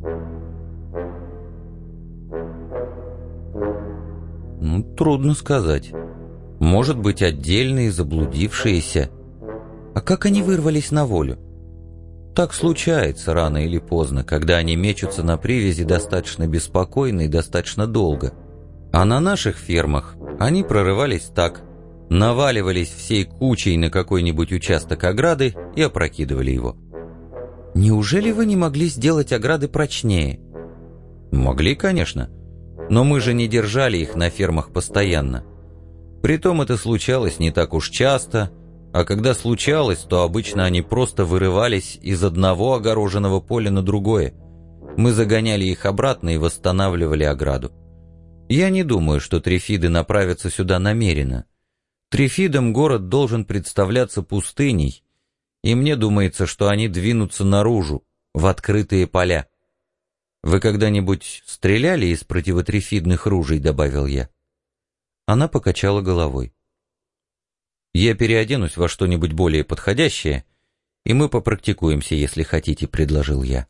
Ну, трудно сказать. Может быть, отдельные, заблудившиеся. А как они вырвались на волю? Так случается рано или поздно, когда они мечутся на привязи достаточно беспокойно и достаточно долго. А на наших фермах они прорывались так: наваливались всей кучей на какой-нибудь участок ограды и опрокидывали его. Неужели вы не могли сделать ограды прочнее? Могли, конечно, но мы же не держали их на фермах постоянно. Притом это случалось не так уж часто, а когда случалось, то обычно они просто вырывались из одного огороженного поля на другое. Мы загоняли их обратно и восстанавливали ограду. Я не думаю, что трифиды направятся сюда намеренно. Трифидам город должен представляться пустыней, и мне думается, что они двинутся наружу, в открытые поля. «Вы когда-нибудь стреляли из противотрифидных ружей?» — добавил я. Она покачала головой. «Я переоденусь во что-нибудь более подходящее, и мы попрактикуемся, если хотите», — предложил я.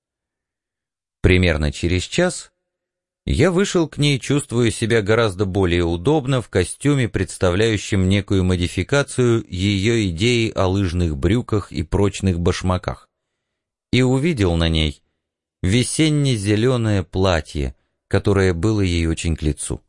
Примерно через час я вышел к ней, чувствуя себя гораздо более удобно в костюме, представляющем некую модификацию ее идеи о лыжных брюках и прочных башмаках, и увидел на ней весенне-зеленое платье, которое было ей очень к лицу.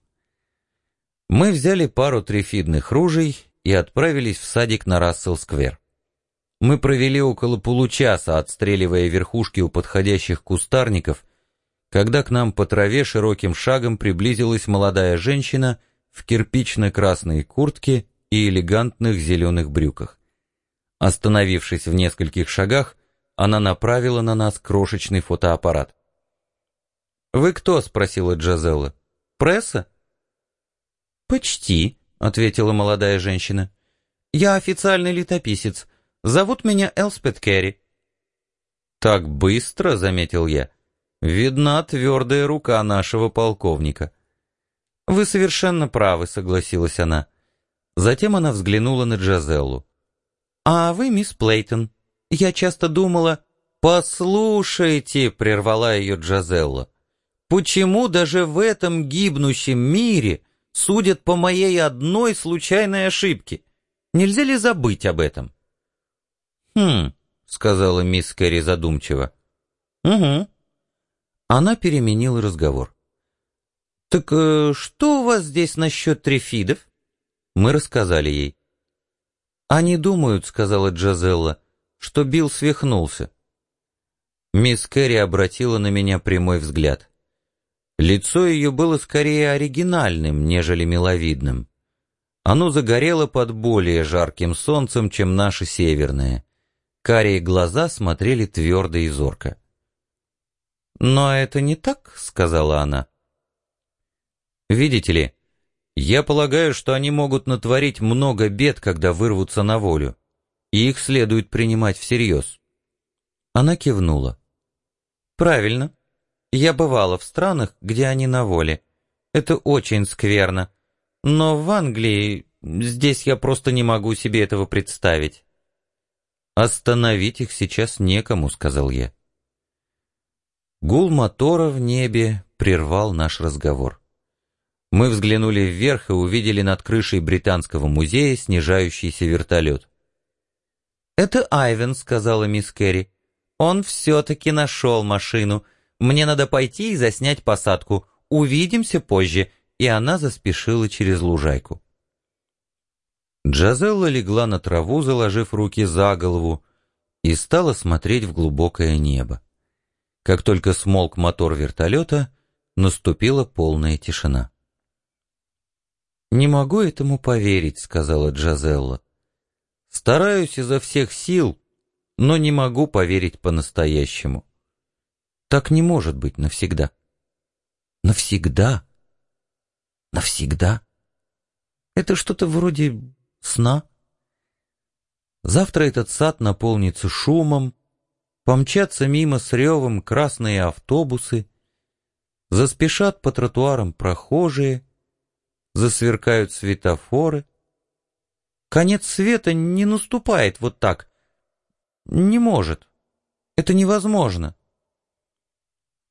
Мы взяли пару трифидных ружей и отправились в садик на Рассел-сквер. Мы провели около получаса, отстреливая верхушки у подходящих кустарников, когда к нам по траве широким шагом приблизилась молодая женщина в кирпично-красной куртке и элегантных зеленых брюках. Остановившись в нескольких шагах, она направила на нас крошечный фотоаппарат. «Вы кто?» — спросила Джазелла. «Пресса?» «Почти», — ответила молодая женщина. «Я официальный летописец. Зовут меня Элспет Керри». «Так быстро», — заметил я. «Видна твердая рука нашего полковника». «Вы совершенно правы», — согласилась она. Затем она взглянула на Джазеллу. «А вы мисс Плейтон. Я часто думала...» «Послушайте», — прервала ее Джазелла, «почему даже в этом гибнущем мире судят по моей одной случайной ошибке? Нельзя ли забыть об этом?» «Хм», — сказала мисс Керри задумчиво. «Угу». Она переменила разговор. «Так что у вас здесь насчет трифидов?» Мы рассказали ей. «Они думают», — сказала Джазелла, — «что Билл свихнулся». Мисс Керри обратила на меня прямой взгляд. Лицо ее было скорее оригинальным, нежели миловидным. Оно загорело под более жарким солнцем, чем наше северное. Карие глаза смотрели твердо и зорко. «Но это не так», — сказала она. «Видите ли, я полагаю, что они могут натворить много бед, когда вырвутся на волю, и их следует принимать всерьез». Она кивнула. «Правильно. Я бывала в странах, где они на воле. Это очень скверно. Но в Англии, здесь я просто не могу себе этого представить». «Остановить их сейчас некому», — сказал я. Гул мотора в небе прервал наш разговор. Мы взглянули вверх и увидели над крышей Британского музея снижающийся вертолет. «Это Айвен», — сказала мисс Керри. «Он все-таки нашел машину. Мне надо пойти и заснять посадку. Увидимся позже». И она заспешила через лужайку. Джазелла легла на траву, заложив руки за голову, и стала смотреть в глубокое небо. Как только смолк мотор вертолета, наступила полная тишина. «Не могу этому поверить», — сказала Джазелла. «Стараюсь изо всех сил, но не могу поверить по-настоящему. Так не может быть навсегда». «Навсегда? Навсегда? Это что-то вроде сна. Завтра этот сад наполнится шумом, помчатся мимо с ревом красные автобусы, заспешат по тротуарам прохожие, засверкают светофоры. Конец света не наступает вот так. Не может. Это невозможно.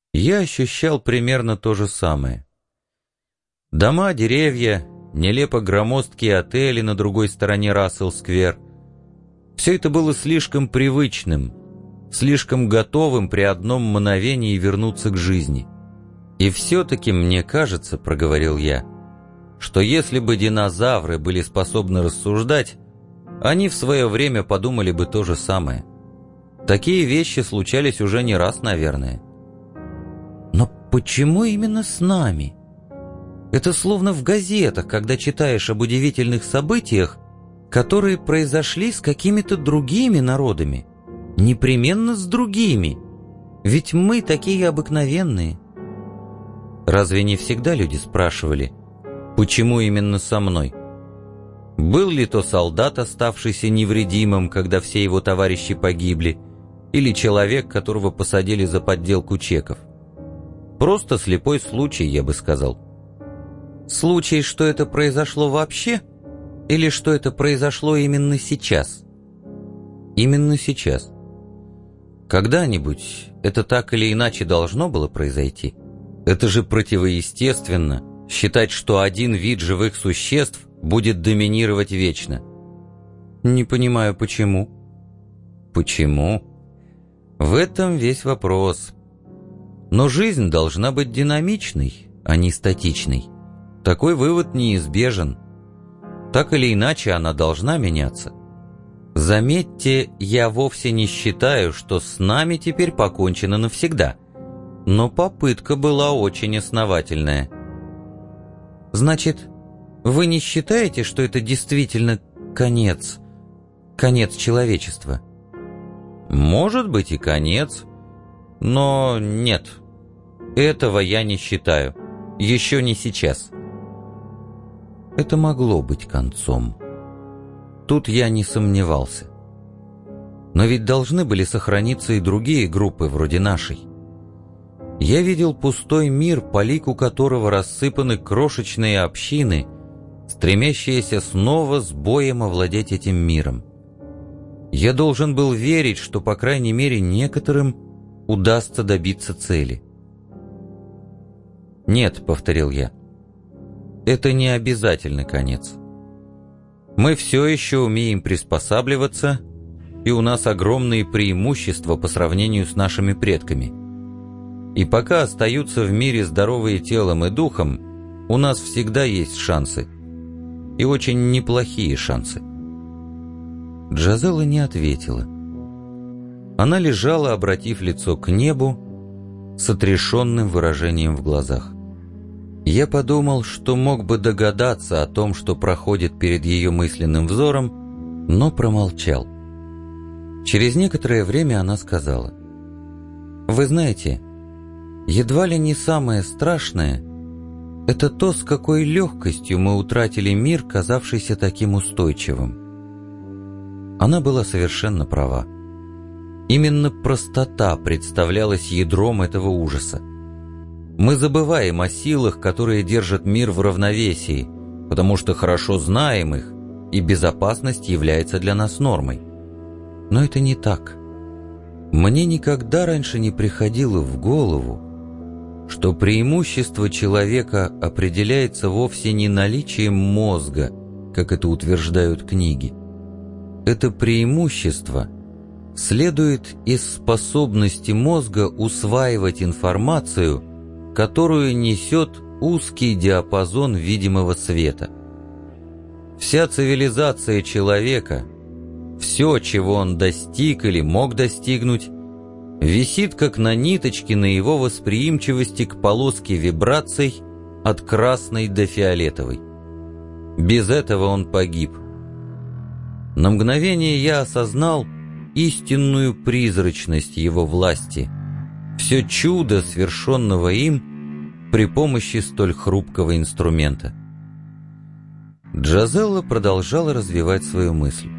Я ощущал примерно то же самое. Дома, деревья, нелепо громоздкие отели на другой стороне Рассел-сквер — все это было слишком привычным, слишком готовым при одном мгновении вернуться к жизни. «И все-таки мне кажется, — проговорил я, — что если бы динозавры были способны рассуждать, они в свое время подумали бы то же самое. Такие вещи случались уже не раз, наверное». «Но почему именно с нами? Это словно в газетах, когда читаешь об удивительных событиях, которые произошли с какими-то другими народами. Непременно с другими. Ведь мы такие обыкновенные». Разве не всегда люди спрашивали, почему именно со мной? Был ли то солдат, оставшийся невредимым, когда все его товарищи погибли, или человек, которого посадили за подделку чеков? Просто слепой случай, я бы сказал. Случай, что это произошло вообще, или что это произошло именно сейчас? Именно сейчас. Когда-нибудь это так или иначе должно было произойти. Это же противоестественно считать, что один вид живых существ будет доминировать вечно. Не понимаю, почему. Почему? В этом весь вопрос. Но жизнь должна быть динамичной, а не статичной. Такой вывод неизбежен. Так или иначе, она должна меняться. Заметьте, я вовсе не считаю, что с нами теперь покончено навсегда. Но попытка была очень основательная. Значит, вы не считаете, что это действительно конец человечества? Может быть и конец, но нет. Этого я не считаю. Еще не сейчас. Это могло быть концом. Тут я не сомневался. Но ведь должны были сохраниться и другие группы вроде нашей. Я видел пустой мир, по лику которого рассыпаны крошечные общины, стремящиеся снова с боем овладеть этим миром. Я должен был верить, что, по крайней мере, некоторым удастся добиться цели. «Нет», — повторил я, — «это не обязательно конец. Мы все еще умеем приспосабливаться, и у нас огромные преимущества по сравнению с нашими предками. И пока остаются в мире здоровые телом и духом, у нас всегда есть шансы. И очень неплохие шансы». Джазелла не ответила. Она лежала, обратив лицо к небу, с отрешенным выражением в глазах. Я подумал, что мог бы догадаться о том, что проходит перед ее мысленным взором, но промолчал. Через некоторое время она сказала: «Вы знаете, едва ли не самое страшное — это то, с какой легкостью мы утратили мир, казавшийся таким устойчивым». Она была совершенно права. Именно простота представлялась ядром этого ужаса. Мы забываем о силах, которые держат мир в равновесии, потому что хорошо знаем их, и безопасность является для нас нормой. Но это не так. Мне никогда раньше не приходило в голову, что преимущество человека определяется вовсе не наличием мозга, как это утверждают книги. Это преимущество следует из способности мозга усваивать информацию, которую несет узкий диапазон видимого света. Вся цивилизация человека, все, чего он достиг или мог достигнуть, висит как на ниточке на его восприимчивости к полоске вибраций от красной до фиолетовой. Без этого он погиб. На мгновение я осознал истинную призрачность его власти, все чудо, свершенного им при помощи столь хрупкого инструмента. Джазелла продолжала развивать свою мысль.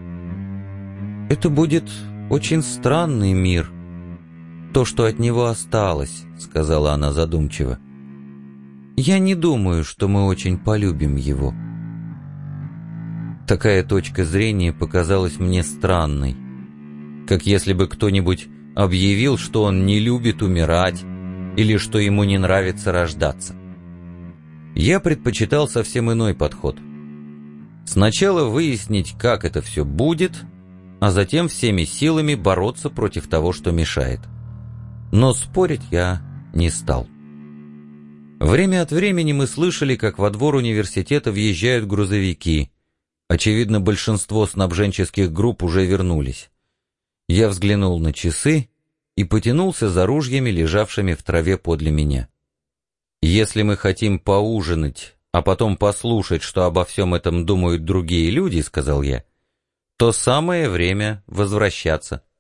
«Это будет очень странный мир, то, что от него осталось», — сказала она задумчиво. «Я не думаю, что мы очень полюбим его». Такая точка зрения показалась мне странной, как если бы кто-нибудь объявил, что он не любит умирать, или что ему не нравится рождаться. Я предпочитал совсем иной подход. Сначала выяснить, как это все будет, а затем всеми силами бороться против того, что мешает. Но спорить я не стал. Время от времени мы слышали, как во двор университета въезжают грузовики. Очевидно, большинство снабженческих групп уже вернулись. Я взглянул на часы и потянулся за ружьями, лежавшими в траве подле меня. Если мы хотим поужинать, а потом послушать, что обо всем этом думают другие люди, — сказал я, — то самое время возвращаться.